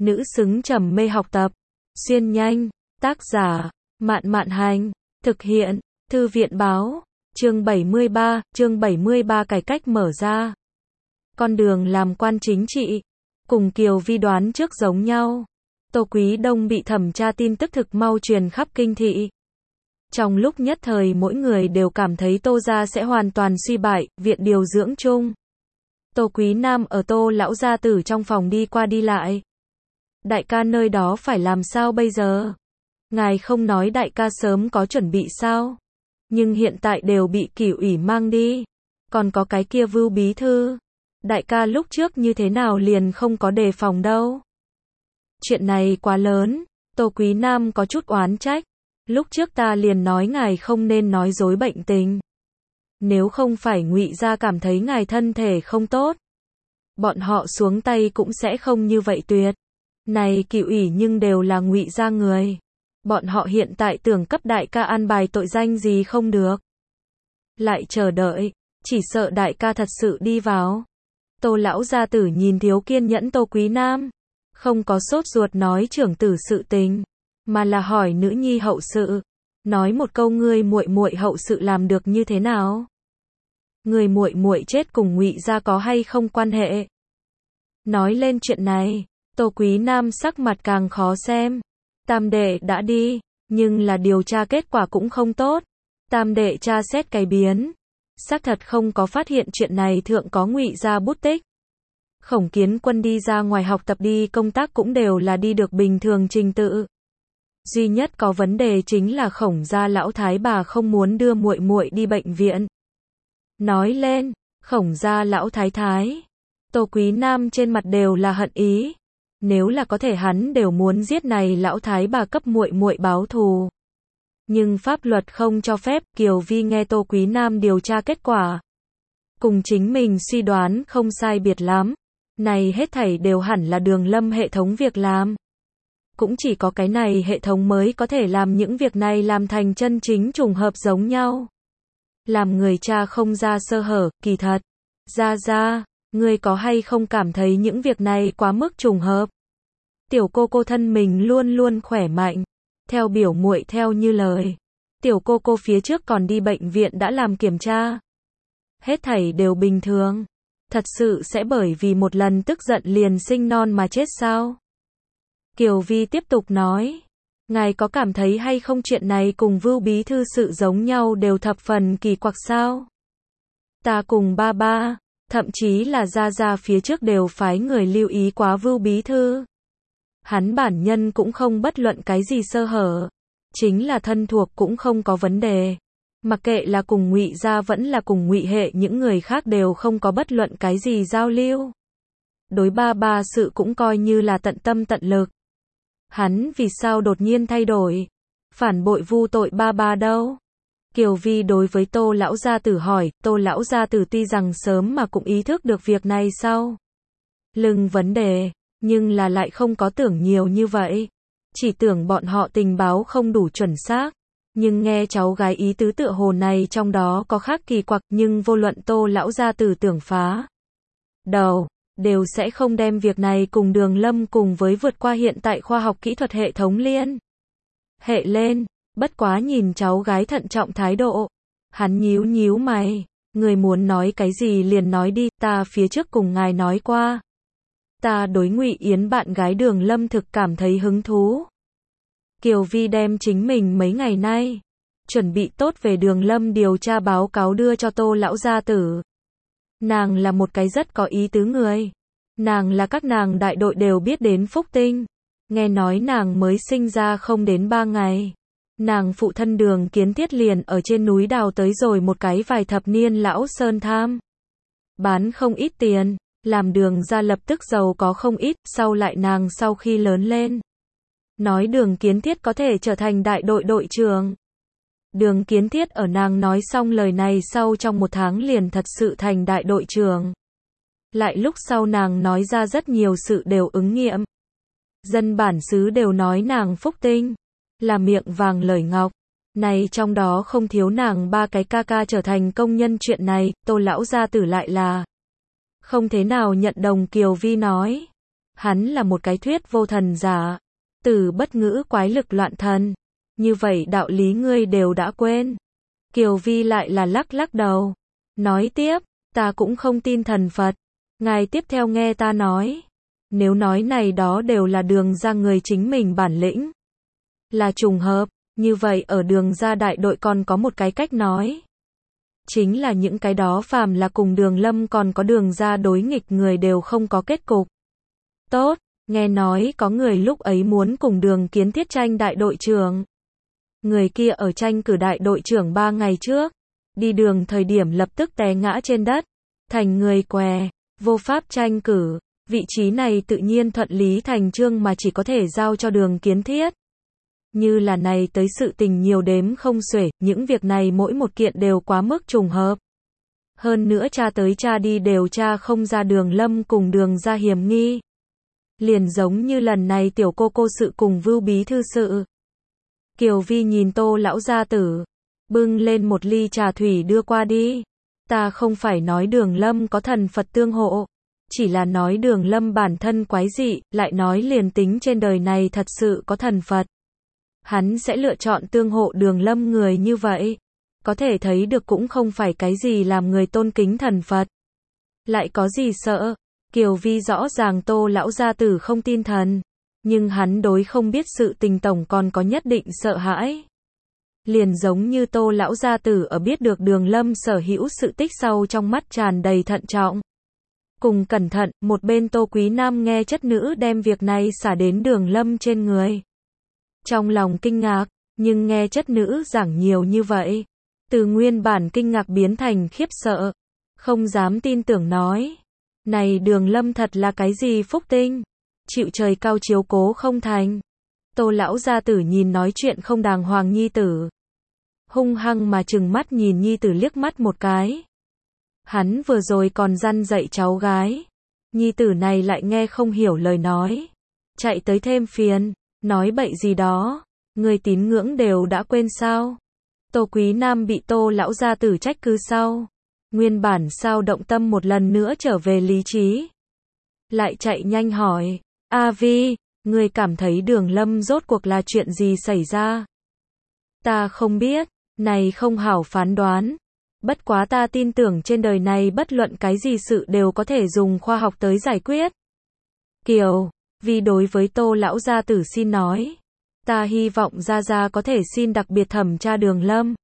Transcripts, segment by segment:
nữ xứng trầm mê học tập. Xuyên nhanh, tác giả, Mạn Mạn Hành, thực hiện, Thư viện Báo, chương 73 cải cách mở ra. Con đường làm quan chính trị, cùng Kiều Vi đoán trước giống nhau. Tô Quý Đông bị thẩm tra tin tức thực mau truyền khắp kinh thị. Trong lúc nhất thời mỗi người đều cảm thấy Tô gia sẽ hoàn toàn suy bại, viện điều dưỡng chung. Tô Quý Nam ở Tô lão gia tử trong phòng đi qua đi lại. Đại ca nơi đó phải làm sao bây giờ? Ngài không nói đại ca sớm có chuẩn bị sao? Nhưng hiện tại đều bị Kỷ ủy mang đi. Còn có cái kia Vưu bí thư. Đại ca lúc trước như thế nào liền không có đề phòng đâu. Chuyện này quá lớn, Tô Quý Nam có chút oán trách. Lúc trước ta liền nói ngài không nên nói dối bệnh tình. Nếu không phải Ngụy gia cảm thấy ngài thân thể không tốt, bọn họ xuống tay cũng sẽ không như vậy tuyệt. Này Kỷ ủy nhưng đều là Ngụy gia người. Bọn họ hiện tại tưởng cấp đại ca an bài tội danh gì không được. Lại chờ đợi, chỉ sợ đại ca thật sự đi vào. Tô lão gia tử nhìn thiếu kiên nhẫn Tô Quý Nam, không có sốt ruột nói trưởng tử sự tình, mà là hỏi nữ nhi hậu sự. Nói một câu ngươi muội muội hậu sự làm được như thế nào? Người muội muội chết cùng Ngụy gia có hay không quan hệ? Nói lên chuyện này, Tô Quý Nam sắc mặt càng khó xem. Tam đệ đã đi, nhưng là điều tra kết quả cũng không tốt. Tam đệ tra xét cái biến, xác thật không có phát hiện chuyện này thượng có Ngụy gia bút tích. Khổng Kiến Quân đi ra ngoài học tập đi công tác cũng đều là đi được bình thường trình tự. Duy nhất có vấn đề chính là Khổng gia lão thái bà không muốn đưa muội muội đi bệnh viện. Nói lên, Khổng gia lão thái thái, Tô Quý Nam trên mặt đều là hận ý. Nếu là có thể hắn đều muốn giết này lão thái bà cấp muội muội báo thù. Nhưng pháp luật không cho phép. Kiều Vi nghe Tô Quý Nam điều tra kết quả, cùng chính mình suy đoán không sai biệt lắm. Này hết thảy đều hẳn là Đường Lâm hệ thống việc làm. Cũng chỉ có cái này hệ thống mới có thể làm những việc này làm thành chân chính trùng hợp giống nhau. Làm người cha không ra sơ hở. Kỳ thật, ra, ngươi có hay không cảm thấy những việc này quá mức trùng hợp? Tiểu cô thân mình luôn luôn khỏe mạnh. Theo biểu muội theo như lời, tiểu cô phía trước còn đi bệnh viện đã làm kiểm tra. Hết thảy đều bình thường. Thật sự sẽ bởi vì một lần tức giận liền sinh non mà chết sao? Kiều Vi tiếp tục nói, ngài có cảm thấy hay không chuyện này cùng Vưu bí thư sự giống nhau đều thập phần kỳ quặc sao? Ta cùng ba, thậm chí là gia phía trước đều phái người lưu ý quá Vưu bí thư. Hắn bản nhân cũng không bất luận cái gì sơ hở, chính là thân thuộc cũng không có vấn đề. Mặc kệ là cùng Ngụy gia vẫn là cùng Ngụy hệ những người khác đều không có bất luận cái gì giao lưu. Đối ba sự cũng coi như là tận tâm tận lực. Hắn vì sao đột nhiên thay đổi, phản bội vu tội ba đâu? Kiều Vi đối với Tô lão gia tử hỏi. Tô lão gia tử tuy rằng sớm mà cũng ý thức được việc này sau lưng vấn đề, nhưng là lại không có tưởng nhiều như vậy. Chỉ tưởng bọn họ tình báo không đủ chuẩn xác. Nhưng nghe cháu gái ý tứ tựa hồ này trong đó có khác kỳ quặc. Nhưng vô luận Tô lão gia tử tưởng phá đầu, đều sẽ không đem việc này cùng Đường Lâm cùng với vượt qua hiện tại khoa học kỹ thuật hệ thống liên hệ lên. Bất quá nhìn cháu gái thận trọng thái độ, hắn nhíu mày. Người muốn nói cái gì liền nói đi, ta phía trước cùng ngài nói qua. Ta đối Ngụy Yến bạn gái Đường Lâm thực cảm thấy hứng thú. Kiều Vi đem chính mình mấy ngày nay chuẩn bị tốt về Đường Lâm điều tra báo cáo đưa cho Tô lão gia tử. Nàng là một cái rất có ý tứ người. Nàng là các nàng đại đội đều biết đến phúc tinh. Nghe nói nàng mới sinh ra không đến 3 ngày. Nàng phụ thân Đường Kiến Thiết liền ở trên núi đào tới rồi một cái vài thập niên lão sơn tham. Bán không ít tiền, làm Đường gia lập tức giàu có không ít. Sau lại nàng sau khi lớn lên, nói Đường Kiến Thiết có thể trở thành đại đội đội trưởng. Đường Kiến Thiết ở nàng nói xong lời này sau trong 1 tháng liền thật sự thành đại đội trưởng. Lại lúc sau nàng nói ra rất nhiều sự đều ứng nghiệm. Dân bản xứ đều nói nàng phúc tinh, là miệng vàng lời ngọc. Này trong đó không thiếu nàng 3 cái ca trở thành công nhân chuyện này. Tô lão gia tử lại là không thế nào nhận đồng. Kiều Vi nói, Hắn là một cái thuyết vô thần giả. Từ bất ngữ quái lực loạn thần. Như vậy đạo lý ngươi đều đã quên. Kiều Vi lại là lắc lắc đầu. Nói tiếp, ta cũng không tin thần Phật. Ngài tiếp theo nghe ta nói. Nếu nói này đó đều là Đường ra người chính mình bản lĩnh. Là trùng hợp, như vậy ở Đường ra đại đội còn có một cái cách nói. Chính là những cái đó phàm là cùng Đường Lâm còn có Đường ra đối nghịch người đều không có kết cục. Tốt, nghe nói có người lúc ấy muốn cùng Đường Kiến Thiết tranh đại đội trưởng. Người kia ở tranh cử đại đội trưởng 3 ngày trước. Đi đường thời điểm lập tức té ngã trên đất. Thành người què, vô pháp tranh cử. Vị trí này tự nhiên thuận lý thành chương mà chỉ có thể giao cho Đường Kiến Thiết. Như là này tới sự tình nhiều đếm không xuể, những việc này mỗi một kiện đều quá mức trùng hợp. Hơn nữa tra tới tra đi đều tra không ra Đường Lâm cùng Đường ra hiểm nghi. Liền giống như lần này tiểu cô sự cùng Vưu bí thư sự. Kiều Vi nhìn Tô lão gia tử, bưng lên một ly trà thủy đưa qua đi. Ta không phải nói Đường Lâm có thần Phật tương hộ, chỉ là nói Đường Lâm bản thân quái dị, lại nói liền tính trên đời này thật sự có thần Phật. Hắn sẽ lựa chọn tương hộ Đường Lâm người như vậy. Có thể thấy được cũng không phải cái gì làm người tôn kính thần Phật. Lại có gì sợ? Kiều Vi rõ ràng Tô lão gia tử không tin thần. Nhưng hắn đối không biết sự tình tổng còn có nhất định sợ hãi. Liền giống như Tô lão gia tử ở biết được Đường Lâm sở hữu sự tích sau trong mắt tràn đầy thận trọng. Cùng cẩn thận, một bên Tô Quý Nam nghe chất nữ đem việc này xả đến Đường Lâm trên người. Trong lòng kinh ngạc, nhưng nghe chất nữ giảng nhiều như vậy. Từ nguyên bản kinh ngạc biến thành khiếp sợ. Không dám tin tưởng nói. Này Đường Lâm thật là cái gì phúc tinh? Chịu trời cao chiếu cố không thành. Tô lão gia tử nhìn nói chuyện không đàng hoàng nhi tử. Hung hăng mà trừng mắt nhìn nhi tử liếc mắt một cái. Hắn vừa rồi còn răn dạy cháu gái. Nhi tử này lại nghe không hiểu lời nói. Chạy tới thêm phiền, nói bậy gì đó. Người tín ngưỡng đều đã quên sao? Tô Quý Nam bị Tô lão gia tử trách cứ sau. Nguyên bản sao động tâm một lần nữa trở về lý trí. Lại chạy nhanh hỏi. A Vi, người cảm thấy Đường Lâm rốt cuộc là chuyện gì xảy ra? Ta không biết, này không hảo phán đoán. Bất quá ta tin tưởng trên đời này bất luận cái gì sự đều có thể dùng khoa học tới giải quyết. Kiều Vi đối với Tô lão gia tử xin nói. Ta hy vọng gia gia có thể xin đặc biệt thẩm tra Đường Lâm.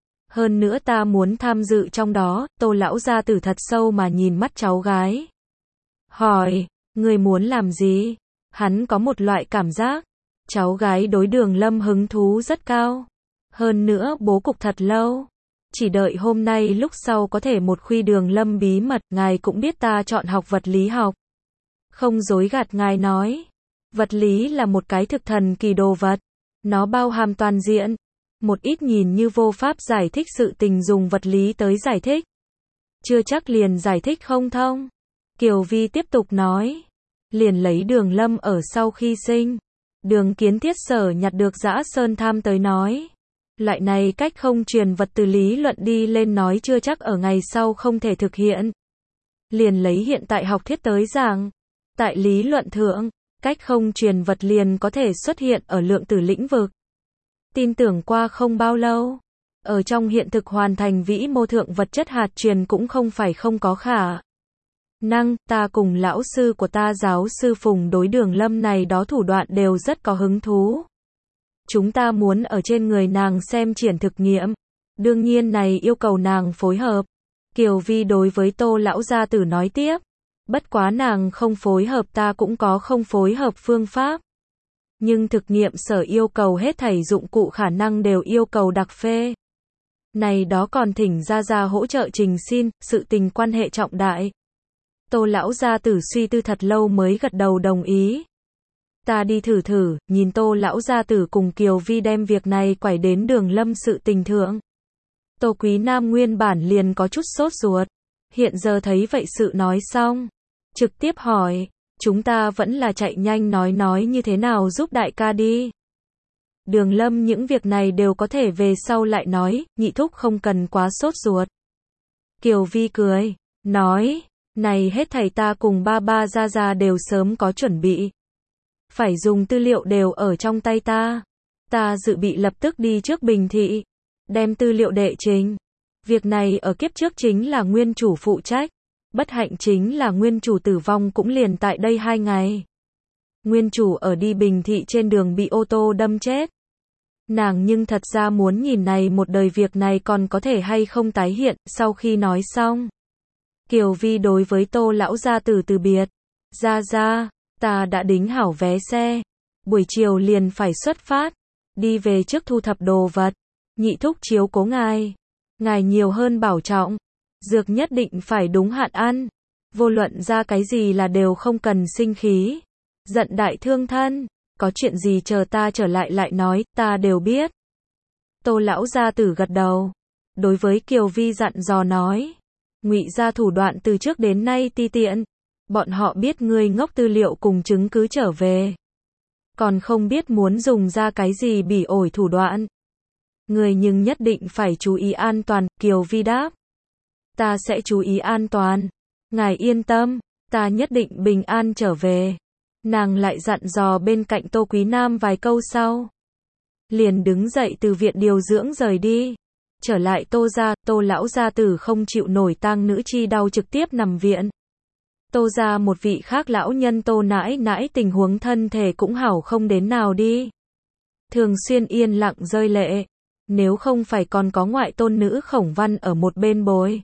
Hơn nữa ta muốn tham dự trong đó. Tô lão gia tử thật sâu mà nhìn mắt cháu gái. Hỏi, người muốn làm gì? Hắn có một loại cảm giác. Cháu gái đối Đường Lâm hứng thú rất cao. Hơn nữa bố cục thật lâu. Chỉ đợi hôm nay lúc sau có thể một khuy Đường Lâm bí mật. Ngài cũng biết ta chọn học vật lý học. Không dối gạt ngài nói. Vật lý là một cái thực thần kỳ đồ vật. Nó bao hàm toàn diện. Một ít nhìn như vô pháp giải thích sự tình dùng vật lý tới giải thích. Chưa chắc liền giải thích không thông. Kiều Vi tiếp tục nói. Liền lấy Đường Lâm ở sau khi sinh. Đường Kiến Thiết sở nhặt được Dã Sơn Tham tới nói. Loại này cách không truyền vật từ lý luận đi lên nói chưa chắc ở ngày sau không thể thực hiện. Liền lấy hiện tại học thiết tới giảng. Tại lý luận thượng, cách không truyền vật liền có thể xuất hiện ở lượng tử lĩnh vực. Tin tưởng qua không bao lâu. Ở trong hiện thực hoàn thành vĩ mô thượng vật chất hạt truyền cũng không phải không có khả năng. Ta cùng lão sư của ta giáo sư Phùng đối Đường Lâm này đó thủ đoạn đều rất có hứng thú. Chúng ta muốn ở trên người nàng xem triển thực nghiệm. Đương nhiên này yêu cầu nàng phối hợp. Kiều Vi đối với Tô lão gia tử nói tiếp. Bất quá nàng không phối hợp ta cũng có không phối hợp phương pháp. Nhưng thực nghiệm sở yêu cầu hết thảy dụng cụ khả năng đều yêu cầu đặc phê. Này đó còn thỉnh gia hỗ trợ trình xin, sự tình quan hệ trọng đại. Tô lão gia tử suy tư thật lâu mới gật đầu đồng ý. Ta đi thử, nhìn Tô lão gia tử cùng Kiều Vi đem việc này quải đến Đường Lâm sự tình thượng. Tô Quý Nam nguyên bản liền có chút sốt ruột. Hiện giờ thấy vậy sự nói xong. Trực tiếp hỏi, chúng ta vẫn là chạy nhanh nói như thế nào giúp đại ca đi. Đường Lâm những việc này đều có thể về sau lại nói, nhị thúc không cần quá sốt ruột. Kiều Vi cười, nói, Này hết thảy ta cùng ba ba ra ra đều sớm có chuẩn bị. Phải dùng tư liệu đều ở trong tay ta. Ta dự bị lập tức đi trước Bình Thị. Đem tư liệu đệ trình. Việc này ở kiếp trước chính là nguyên chủ phụ trách. Bất hạnh chính là nguyên chủ tử vong cũng liền tại đây 2 ngày. Nguyên chủ ở đi Bình Thị trên đường bị ô tô đâm chết. Nàng nhưng thật ra muốn nhìn này một đời việc này còn có thể hay không tái hiện. Sau khi nói xong, Kiều Vi đối với Tô lão gia tử từ biệt. Ra ra, ta đã đính hảo vé xe. Buổi chiều liền phải xuất phát. Đi về trước thu thập đồ vật. Nhị thúc chiếu cố ngài. Ngài nhiều hơn bảo trọng. Dược nhất định phải đúng hạn ăn. Vô luận ra cái gì là đều không cần sinh khí. Giận đại thương thân. Có chuyện gì chờ ta trở lại nói, ta đều biết. Tô lão gia tử gật đầu. Đối với Kiều Vi dặn dò nói. Ngụy gia thủ đoạn từ trước đến nay ti tiện. Bọn họ biết ngươi ngốc tư liệu cùng chứng cứ trở về. Còn không biết muốn dùng ra cái gì bỉ ổi thủ đoạn. Ngươi nhưng nhất định phải chú ý an toàn, Kiều Vi đáp. Ta sẽ chú ý an toàn. Ngài yên tâm, ta nhất định bình an trở về. Nàng lại dặn dò bên cạnh Tô Quý Nam vài câu sau. Liền đứng dậy từ viện điều dưỡng rời đi. Trở lại Tô gia, Tô lão gia tử không chịu nổi tang nữ chi đau trực tiếp nằm viện. Tô gia một vị khác lão nhân Tô nãi nãi tình huống thân thể cũng hảo không đến nào đi. Thường xuyên yên lặng rơi lệ. Nếu không phải còn có ngoại tôn nữ Khổng Văn ở một bên bồi.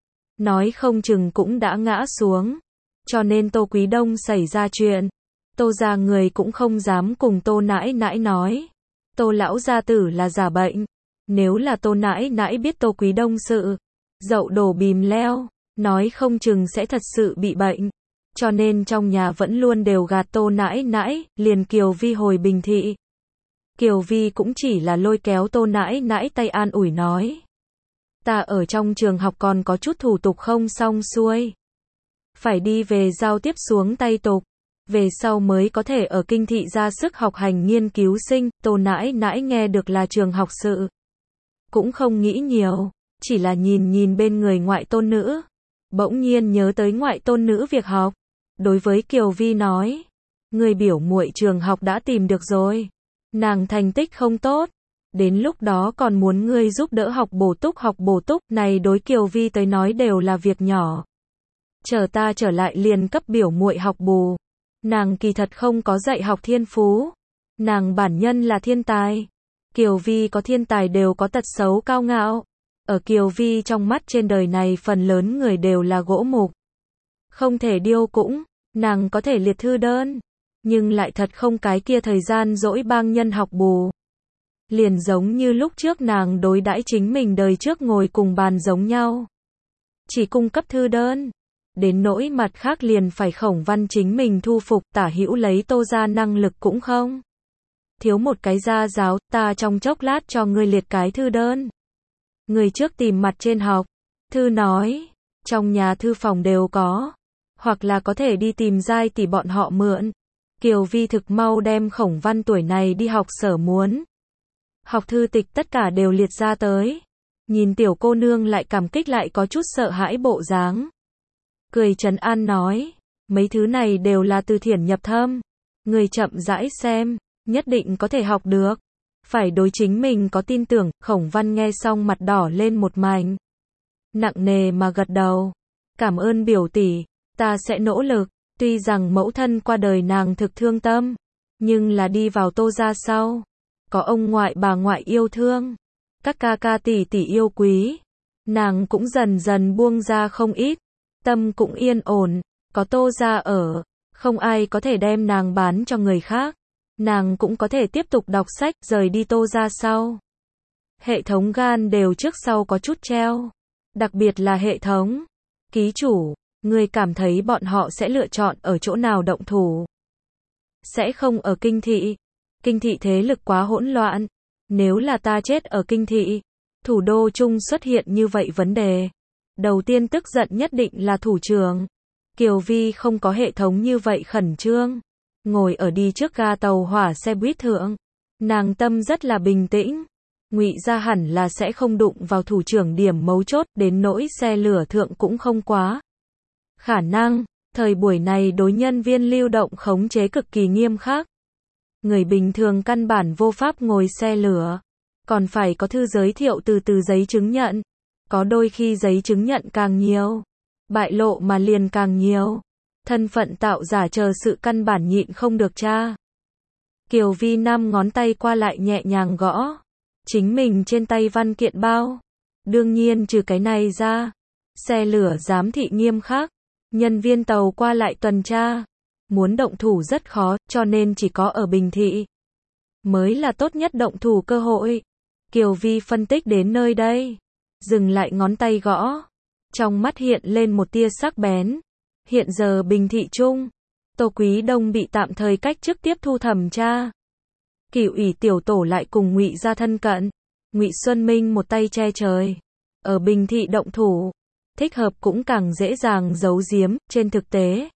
Nói không chừng cũng đã ngã xuống. Cho nên Tô Quý Đông xảy ra chuyện. Tô gia người cũng không dám cùng Tô nãi nãi nói. Tô lão gia tử là giả bệnh. Nếu là Tô nãi nãi biết Tô Quý Đông sự. Dậu đổ bìm leo. Nói không chừng sẽ thật sự bị bệnh. Cho nên trong nhà vẫn luôn đều gạt Tô nãi nãi. Liền Kiều Vi hồi Bình Thị. Kiều Vi cũng chỉ là lôi kéo Tô nãi nãi tay an ủi nói. Ta ở trong trường học còn có chút thủ tục không xong xuôi. Phải đi về giao tiếp xuống tay tục. Về sau mới có thể ở kinh thị ra sức học hành nghiên cứu sinh. Tô nãi nãi nghe được là trường học sự. Cũng không nghĩ nhiều. Chỉ là nhìn bên người ngoại tôn nữ. Bỗng nhiên nhớ tới ngoại tôn nữ việc học. Đối với Kiều Vi nói. Người biểu muội trường học đã tìm được rồi. Nàng thành tích không tốt. Đến lúc đó còn muốn ngươi giúp đỡ học bổ túc. Này đối Kiều Vi tới nói đều là việc nhỏ. Chờ ta trở lại liền cấp biểu muội học bù. Nàng kỳ thật không có dạy học thiên phú. Nàng bản nhân là thiên tài. Kiều Vi có thiên tài đều có tật xấu cao ngạo. Ở Kiều Vi trong mắt trên đời này phần lớn người đều là gỗ mục. Không thể điêu cũng. Nàng có thể liệt thư đơn. Nhưng lại thật không cái kia thời gian dỗi bang nhân học bù. Liền giống như lúc trước nàng đối đãi chính mình đời trước ngồi cùng bàn giống nhau. Chỉ cung cấp thư đơn. Đến nỗi mặt khác liền phải Khổng Văn chính mình thu phục, tả hữu lấy Tô gia năng lực cũng không. Thiếu một cái gia giáo, ta trong chốc lát cho ngươi liệt cái thư đơn. Người trước tìm mặt trên học. Thư nói, trong nhà thư phòng đều có. Hoặc là có thể đi tìm giai tỷ bọn họ mượn. Kiều Vi thực mau đem Khổng Văn tuổi này đi học sở muốn. Học thư tịch tất cả đều liệt ra tới. Nhìn tiểu cô nương lại cảm kích lại có chút sợ hãi bộ dáng. Cười trấn an nói, mấy thứ này đều là từ thiển nhập thâm. Người chậm rãi xem, nhất định có thể học được. Phải đối chính mình có tin tưởng. Khổng Văn nghe xong mặt đỏ lên một mảnh. Nặng nề mà gật đầu. Cảm ơn biểu tỷ, ta sẽ nỗ lực. Tuy rằng mẫu thân qua đời nàng thực thương tâm, nhưng là đi vào Tô gia sau. Có ông ngoại bà ngoại yêu thương. Các ca ca tỷ tỷ yêu quý. Nàng cũng dần dần buông ra không ít. Tâm cũng yên ổn. Có Tô gia ở. Không ai có thể đem nàng bán cho người khác. Nàng cũng có thể tiếp tục đọc sách rời đi Tô gia sau. Hệ thống gan đều trước sau có chút treo. Đặc biệt là hệ thống. Ký chủ, người cảm thấy bọn họ sẽ lựa chọn ở chỗ nào động thủ? Sẽ không ở kinh thị. Kinh thị thế lực quá hỗn loạn. Nếu là ta chết ở kinh thị, thủ đô chung xuất hiện như vậy vấn đề. Đầu tiên tức giận nhất định là thủ trưởng. Kiều Vi không có hệ thống như vậy khẩn trương. Ngồi ở đi trước ga tàu hỏa xe buýt thượng. Nàng tâm rất là bình tĩnh. Ngụy gia hẳn là sẽ không đụng vào thủ trưởng điểm mấu chốt, đến nỗi xe lửa thượng cũng không quá. Khả năng, thời buổi này đối nhân viên lưu động khống chế cực kỳ nghiêm khắc. Người bình thường căn bản vô pháp ngồi xe lửa. Còn phải có thư giới thiệu từ giấy chứng nhận. Có đôi khi giấy chứng nhận càng nhiều, bại lộ mà liền càng nhiều. Thân phận tạo giả chờ sự căn bản nhịn không được tra. Kiều Vi năm ngón tay qua lại nhẹ nhàng gõ. Chính mình trên tay văn kiện bao. Đương nhiên trừ cái này ra. Xe lửa giám thị nghiêm khắc. Nhân viên tàu qua lại tuần tra. Muốn động thủ rất khó, cho nên chỉ có ở Bình Thị mới là tốt nhất động thủ cơ hội. Kiều Vi phân tích đến nơi đây. Dừng lại ngón tay gõ. Trong mắt hiện lên một tia sắc bén. Hiện giờ Bình Thị Trung, Tô Quý Đông bị tạm thời cách chức tiếp thu thẩm tra. Cửu ủy tiểu tổ lại cùng Ngụy gia thân cận. Ngụy Xuân Minh một tay che trời. Ở Bình Thị động thủ. Thích hợp cũng càng dễ dàng giấu giếm, trên thực tế.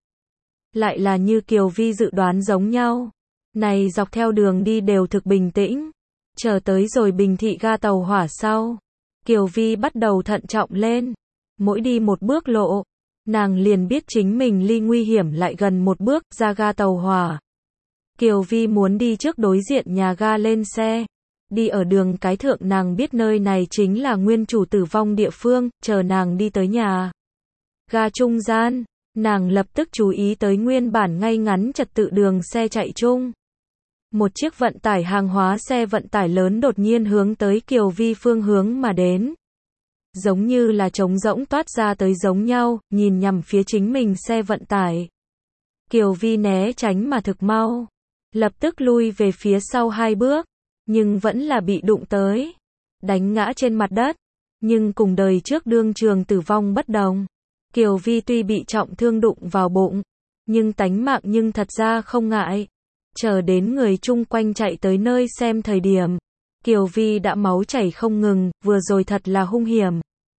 Lại là như Kiều Vi dự đoán giống nhau. Này dọc theo đường đi đều thực bình tĩnh. Chờ tới rồi Bình Thị ga tàu hỏa sau. Kiều Vi bắt đầu thận trọng lên. Mỗi đi một bước lộ. Nàng liền biết chính mình ly nguy hiểm lại gần một bước ra ga tàu hỏa. Kiều Vi muốn đi trước đối diện nhà ga lên xe. Đi ở đường cái thượng nàng biết nơi này chính là nguyên chủ tử vong địa phương, chờ nàng đi tới nhà ga trung gian, nàng lập tức chú ý tới nguyên bản ngay ngắn trật tự đường xe chạy chung. Một chiếc vận tải hàng hóa xe vận tải lớn đột nhiên hướng tới Kiều Vi phương hướng mà đến. Giống như là trống rỗng toát ra tới giống nhau, nhìn nhằm phía chính mình xe vận tải. Kiều Vi né tránh mà thực mau. Lập tức lui về phía sau 2 bước. Nhưng vẫn là bị đụng tới. Đánh ngã trên mặt đất. Nhưng cùng đời trước đương trường tử vong bất đồng. Kiều Vi tuy bị trọng thương đụng vào bụng. Nhưng tánh mạng nhưng thật ra không ngại. Chờ đến người chung quanh chạy tới nơi xem thời điểm. Kiều Vi đã máu chảy không ngừng, vừa rồi thật là hung hiểm.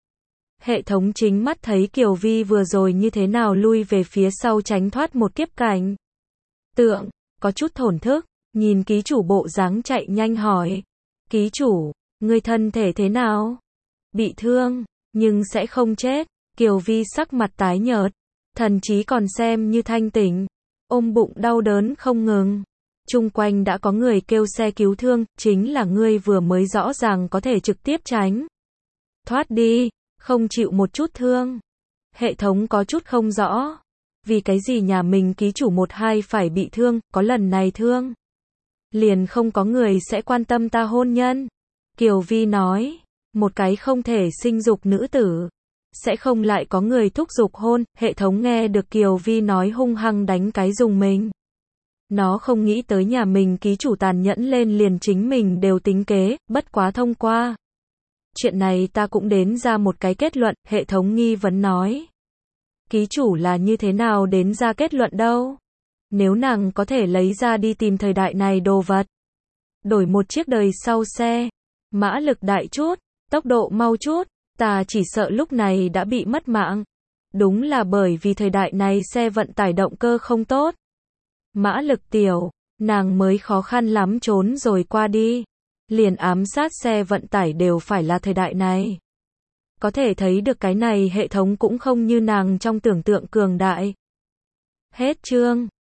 Hệ thống chính mắt thấy Kiều Vi vừa rồi như thế nào lui về phía sau tránh thoát một kiếp cảnh. Tượng, có chút thổn thức, nhìn ký chủ bộ dáng chạy nhanh hỏi. Ký chủ, người thân thể thế nào? Bị thương, nhưng sẽ không chết. Kiều Vi sắc mặt tái nhợt, thần trí còn xem như thanh tỉnh, ôm bụng đau đớn không ngừng. Chung quanh đã có người kêu xe cứu thương, chính là ngươi vừa mới rõ ràng có thể trực tiếp tránh thoát đi, không chịu một chút thương. Hệ thống có chút không rõ, vì cái gì nhà mình ký chủ 1-2 phải bị thương, có lần này thương liền không có người sẽ quan tâm ta hôn nhân. Kiều Vi nói, một cái không thể sinh dục nữ tử sẽ không lại có người thúc giục hôn. Hệ thống nghe được Kiều Vi nói hung hăng đánh cái dùng mình. Nó không nghĩ tới nhà mình ký chủ tàn nhẫn lên liền chính mình đều tính kế, bất quá thông qua. Chuyện này ta cũng đến ra một cái kết luận, hệ thống nghi vấn nói. Ký chủ là như thế nào đến ra kết luận đâu? Nếu nàng có thể lấy ra đi tìm thời đại này đồ vật. Đổi một chiếc đời sau xe. Mã lực đại chút, tốc độ mau chút, ta chỉ sợ lúc này đã bị mất mạng. Đúng là bởi vì thời đại này xe vận tải động cơ không tốt. Mã lực tiểu, nàng mới khó khăn lắm trốn rồi qua đi. Liền ám sát xe vận tải đều phải là thời đại này. Có thể thấy được cái này hệ thống cũng không như nàng trong tưởng tượng cường đại. Hết chương.